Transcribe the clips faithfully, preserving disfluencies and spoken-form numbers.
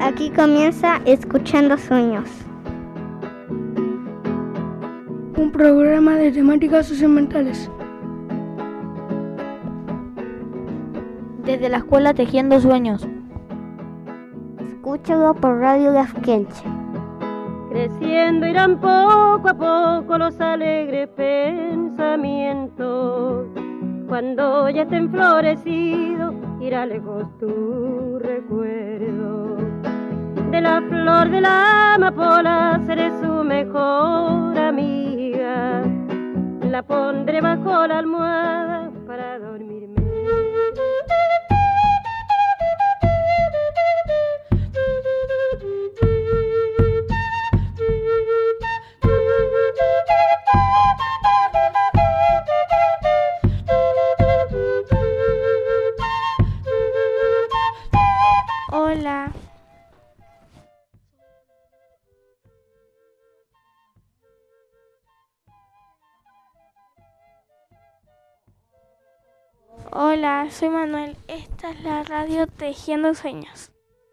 Aquí comienza Escuchando Sueños, un programa de temáticas socioambientales. Desde la escuela Tejiendo Sueños. Escúchalo por Radio Gasquenche. Creciendo irán poco a poco los alegres pensamientos. Cuando ya estén florecidos, irá lejos tu recuerdo. De la flor de la amapola seré su mejor amiga. La pondré bajo la almohada para dormirme. Hola. Hola, soy Manuel. Esta es la radio Tejiendo Sueños.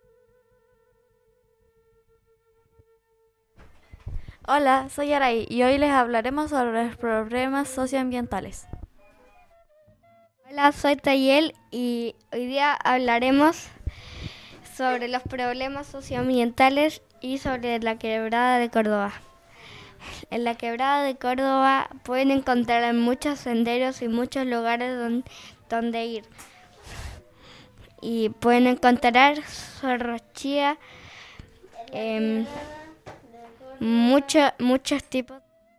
Hola, soy Araí y hoy les hablaremos sobre los problemas socioambientales. Hola, soy Tayel y hoy día hablaremos sobre los problemas socioambientales y sobre la quebrada de Córdoba. En la quebrada de Córdoba pueden encontrar muchos senderos y muchos lugares donde, donde ir. Y pueden encontrar zorrochía, eh, mucho, muchos tipos.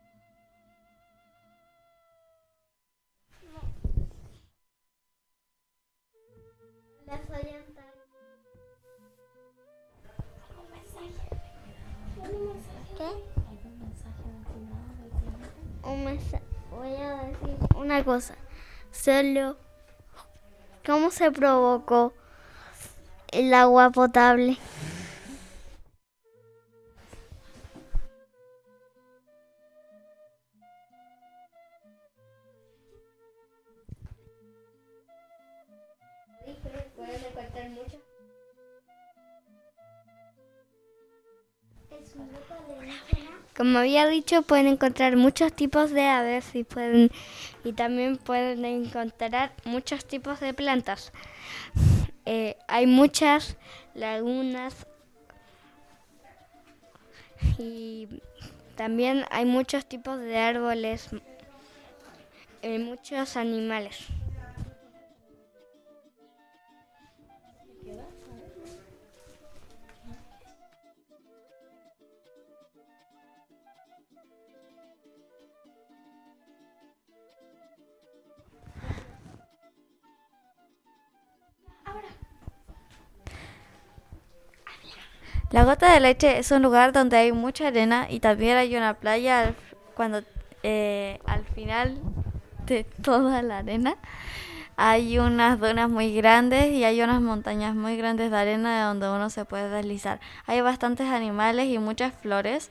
¿Qué? Un mensaje. Voy a decir una cosa. Solo, ¿cómo se provocó el agua potable? Pueden encontrar mucho. Como había dicho, pueden encontrar muchos tipos de aves y pueden y también pueden encontrar muchos tipos de plantas. Eh, hay muchas lagunas y también hay muchos tipos de árboles, eh, muchos animales. La Gota de Leche es un lugar donde hay mucha arena y también hay una playa al, cuando eh, al final de toda la arena hay unas dunas muy grandes y hay unas montañas muy grandes de arena donde uno se puede deslizar. Hay bastantes animales y muchas flores.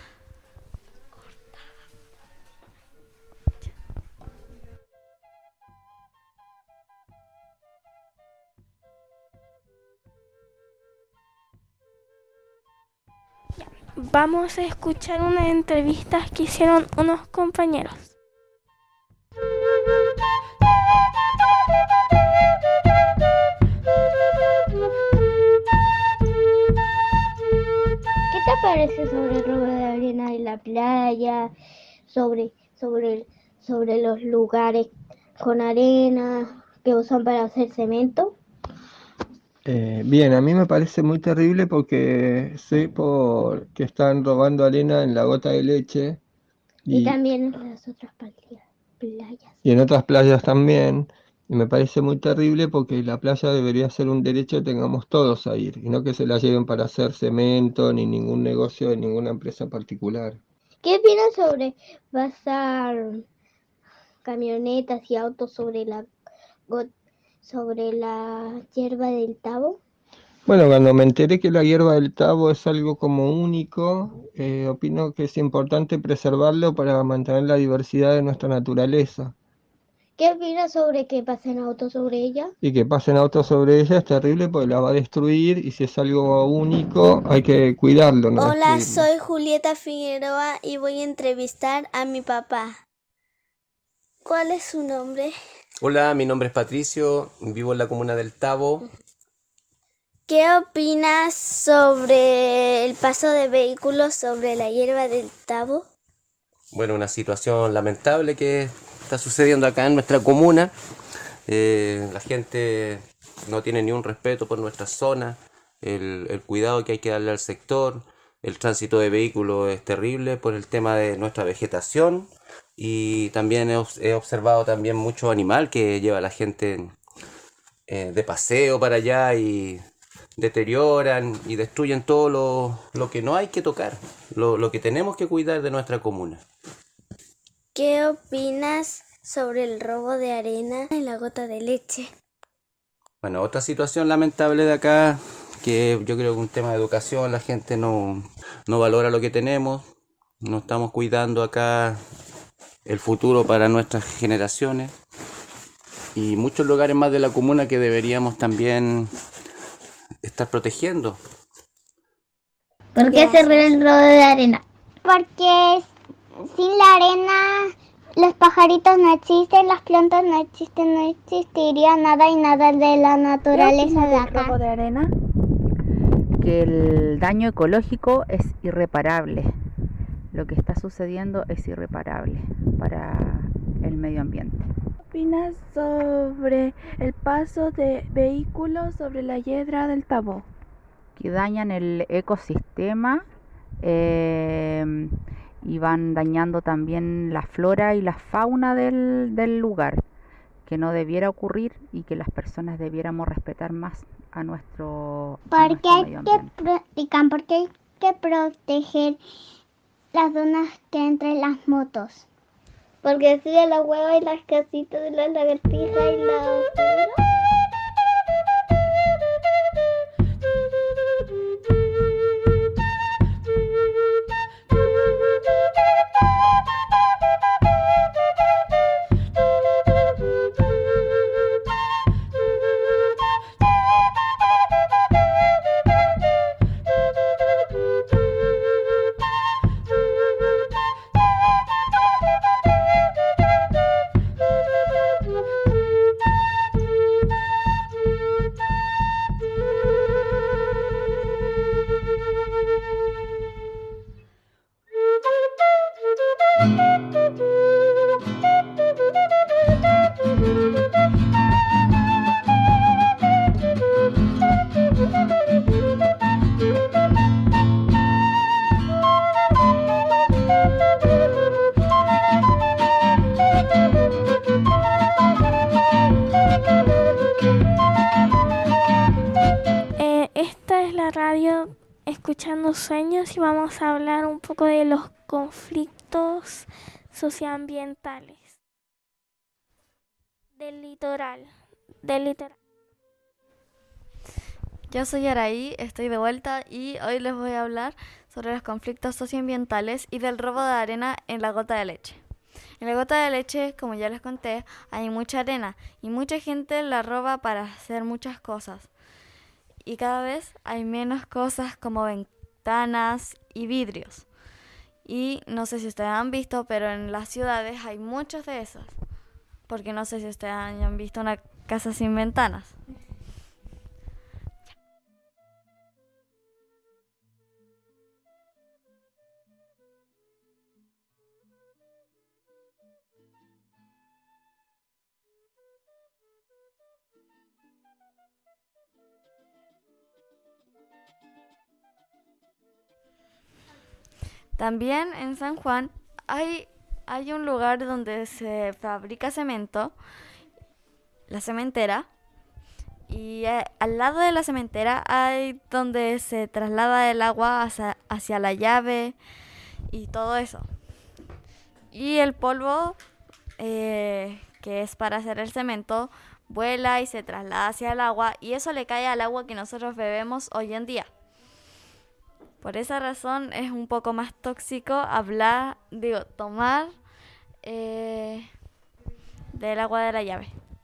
Vamos a escuchar unas entrevistas que hicieron unos compañeros. ¿Qué te parece sobre el robo de arena de la playa? Sobre, sobre, sobre los lugares con arena que usan para hacer cemento. Eh, bien, a mí me parece muy terrible porque sé por que están robando arena en la Gota de Leche Y, y, también en las otras playas. y en otras playas también. Y me parece muy terrible porque la playa debería ser un derecho que tengamos todos a ir y no que se la lleven para hacer cemento ni ningún negocio de ninguna empresa particular. ¿Qué opinas sobre pasar camionetas y autos sobre la go- sobre la hierba del Tabo? Bueno, cuando me enteré que la hierba del Tabo es algo como único, eh, opino que es importante preservarlo para mantener la diversidad de nuestra naturaleza. ¿Qué opinas sobre que pasen autos sobre ella? Y que pasen autos sobre ella es terrible porque la va a destruir y si es algo único hay que cuidarlo, no Hola, destruirlo. soy Julieta Figueroa y voy a entrevistar a mi papá. ¿Cuál es su nombre? Hola, mi nombre es Patricio, vivo en la comuna del Tabo. ¿Qué opinas sobre el paso de vehículos sobre la hierba del Tabo? Bueno, una situación lamentable que está sucediendo acá en nuestra comuna. Eh, la gente no tiene ni un respeto por nuestra zona, el, el cuidado que hay que darle al sector, el tránsito de vehículos es terrible por el tema de nuestra vegetación y también he, he observado también mucho animal que lleva a la gente eh, de paseo para allá y deterioran y destruyen todo lo, lo que no hay que tocar, lo, lo que tenemos que cuidar de nuestra comuna. ¿Qué opinas sobre el robo de arena en la gota de leche? Bueno, otra situación lamentable de acá, que yo creo que es un tema de educación, la gente no, no valora lo que tenemos, no estamos cuidando acá el futuro para nuestras generaciones y muchos lugares más de la comuna que deberíamos también estar protegiendo. ¿Por qué se ve el robo de arena? Porque sin la arena los pajaritos no existen, las plantas no existen, no existiría nada y nada de la naturaleza de acá. ¿Robo de arena? Que el daño ecológico es irreparable. Lo que está sucediendo es irreparable para el medio ambiente. ¿Qué opinas sobre el paso de vehículos sobre la hiedra del Tabo? Que dañan el ecosistema eh, y van dañando también la flora y la fauna del, del lugar, que no debiera ocurrir y que las personas debiéramos respetar más a nuestro, a ¿Por nuestro qué hay medio que ambiente. pro- ¿Por qué hay que proteger las zonas que entre las motos? Porque sigue la hueva y las casitas de la lagartija y la osura. Eh, esta es la radio Escuchando Sueños y vamos a hablar un poco de los conflictos socioambientales del litoral, del litoral. Yo soy Araí, estoy de vuelta y hoy les voy a hablar sobre los conflictos socioambientales y del robo de arena en la gota de leche. En la gota de leche, como ya les conté, hay mucha arena y mucha gente la roba para hacer muchas cosas. Y cada vez hay menos cosas como ventanas y vidrios. Y no sé si ustedes han visto, pero en las ciudades hay muchos de esos. Porque no sé si ustedes han visto una casa sin ventanas. También en San Juan hay, hay un lugar donde se fabrica cemento, la cementera, y eh, al lado de la cementera hay donde se traslada el agua hacia, hacia la llave y todo eso. Y el polvo eh, que es para hacer el cemento vuela y se traslada hacia el agua y eso le cae al agua que nosotros bebemos hoy en día. Por esa razón es un poco más tóxico hablar, digo, tomar, eh, del agua de la llave.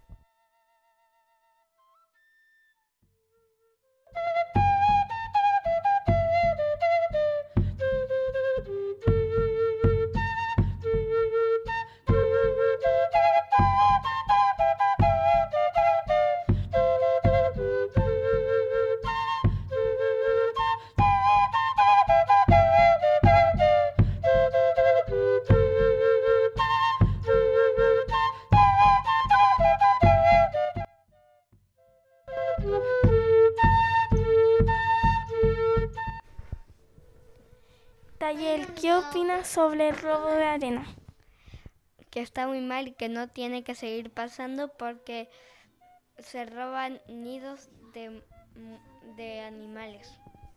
Tayel, ¿qué opinas sobre el robo de arena? Que está muy mal y que no tiene que seguir pasando porque se roban nidos de, de animales.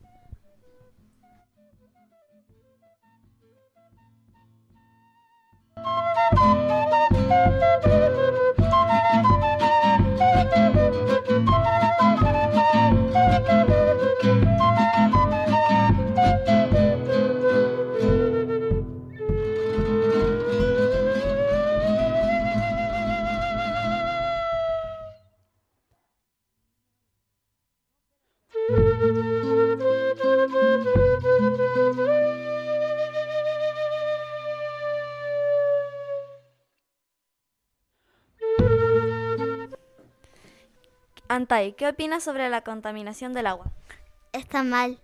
Antay, ¿qué opinas sobre la contaminación del agua? Está mal.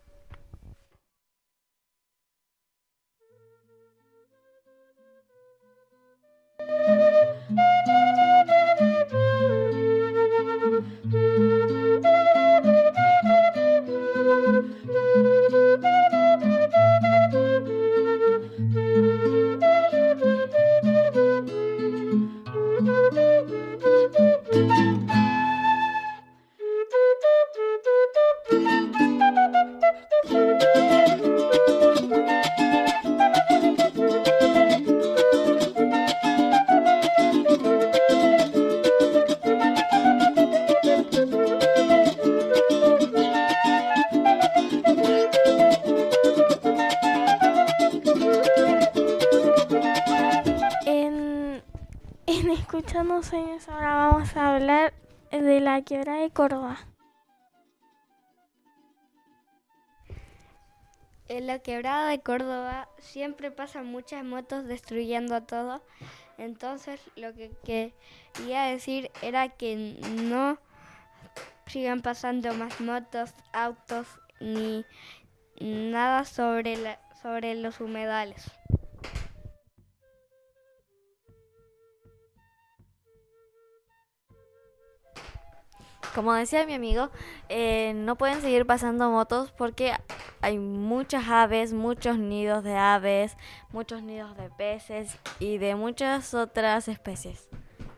Escuchando Sueños, ahora vamos a hablar de la quebrada de Córdoba. En la quebrada de Córdoba siempre pasan muchas motos destruyendo todo. Entonces lo que quería decir era que no sigan pasando más motos, autos ni nada sobre, la, sobre los humedales. Como decía mi amigo, eh, no pueden seguir pasando motos porque hay muchas aves, muchos nidos de aves, muchos nidos de peces y de muchas otras especies.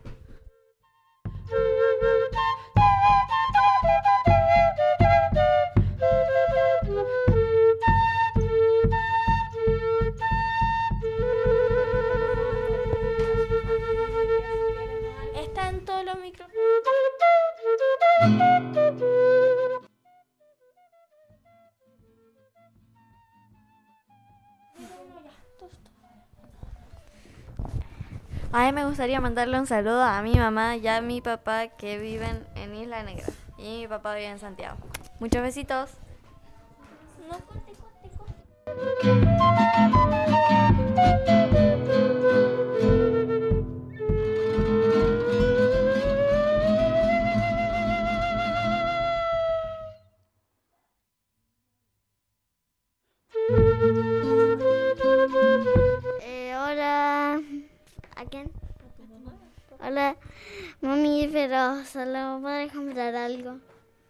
Está en todos los micrófonos. A mí me gustaría mandarle un saludo a mi mamá y a mi papá que viven en Isla Negra. Y mi papá vive en Santiago. Muchos besitos. No, corte, corte, corte. Eh, hola. ¿A quién? Hola, mami, pero solo puedes comprar algo.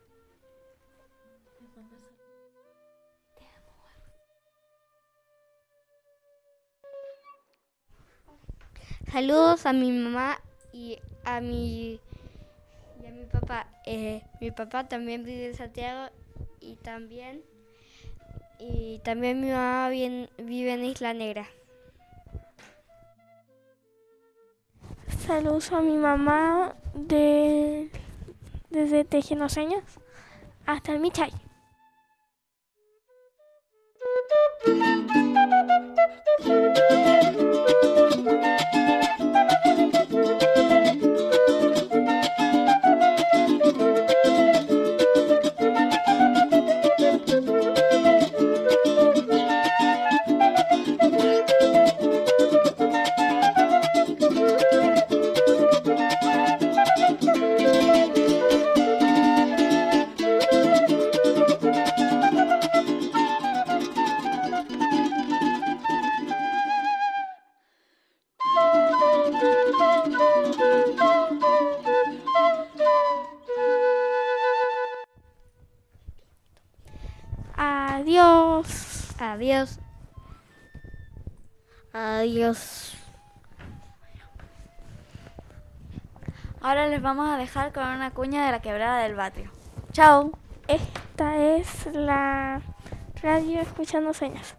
Saludos a mi mamá y a mi, y a mi papá. Eh, mi papá también vive en Santiago y también, y también mi mamá vive, vive en Isla Negra. Saludos a mi mamá de, desde Tejiendo Sueños hasta el Michay. Thank you. Adiós. Adiós. Ahora les vamos a dejar con una cuña de la quebrada del Batrio. ¡Chao! Esta es la radio Escuchando Sueños.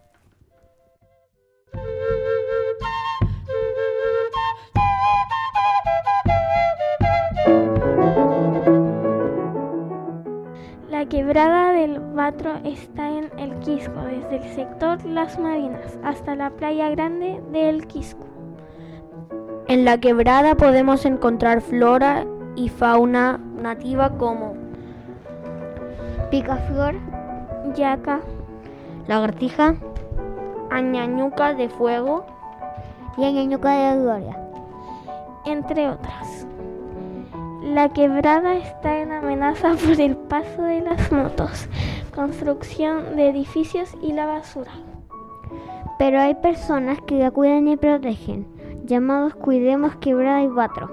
La quebrada del Batro está en El Quisco, desde el sector Las Marinas hasta la playa grande de El Quisco. En la quebrada podemos encontrar flora y fauna nativa como picaflor, yaca, lagartija, añañuca de fuego y añañuca de gloria, entre otras. La quebrada está en amenaza por el paso de las motos, construcción de edificios y la basura. Pero hay personas que la cuidan y protegen, llamados Cuidemos Quebrada y Batro.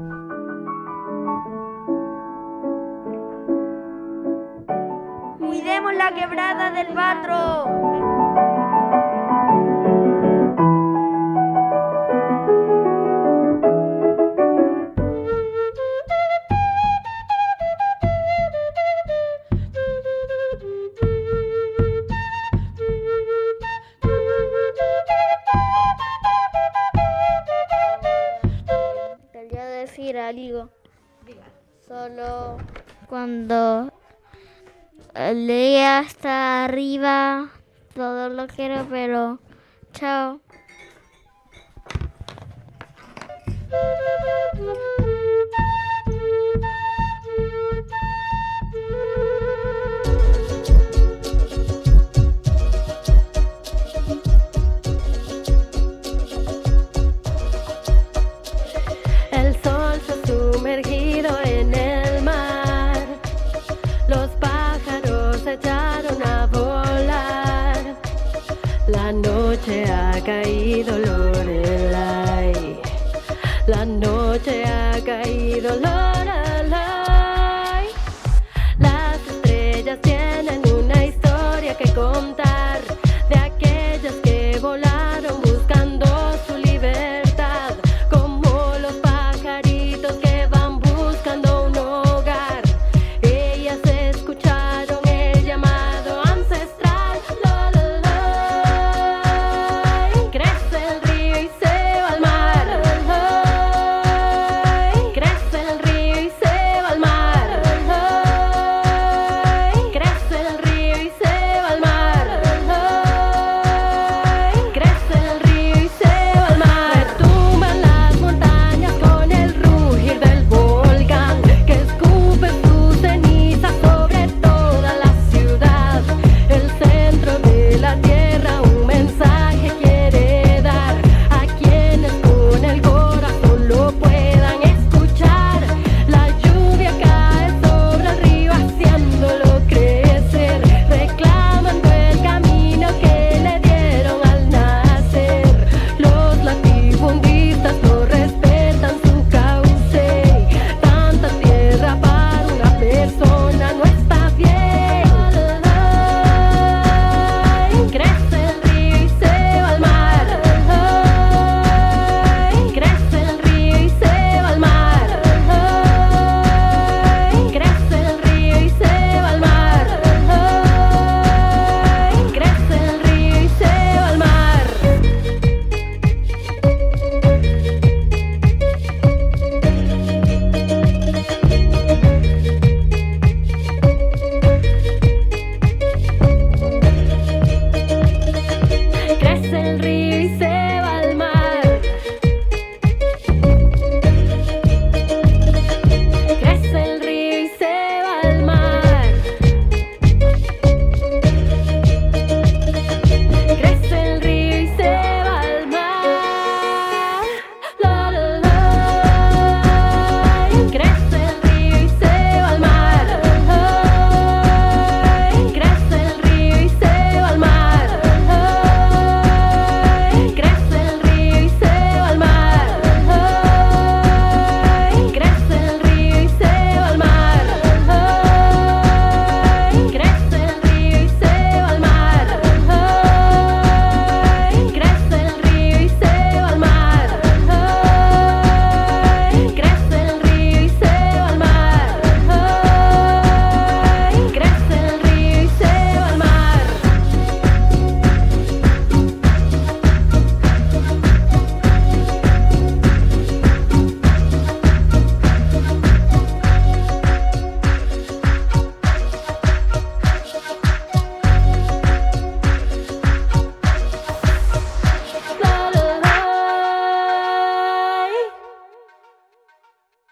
¡Cuidemos la quebrada del Batro! Quería decir algo. Solo cuando leía hasta arriba, todo lo quiero, pero chao. El sol se ha sumergido en el mar, los pájaros se echaron a volar, la noche ha caído, Lorelai, la noche ha caído, Lorelai.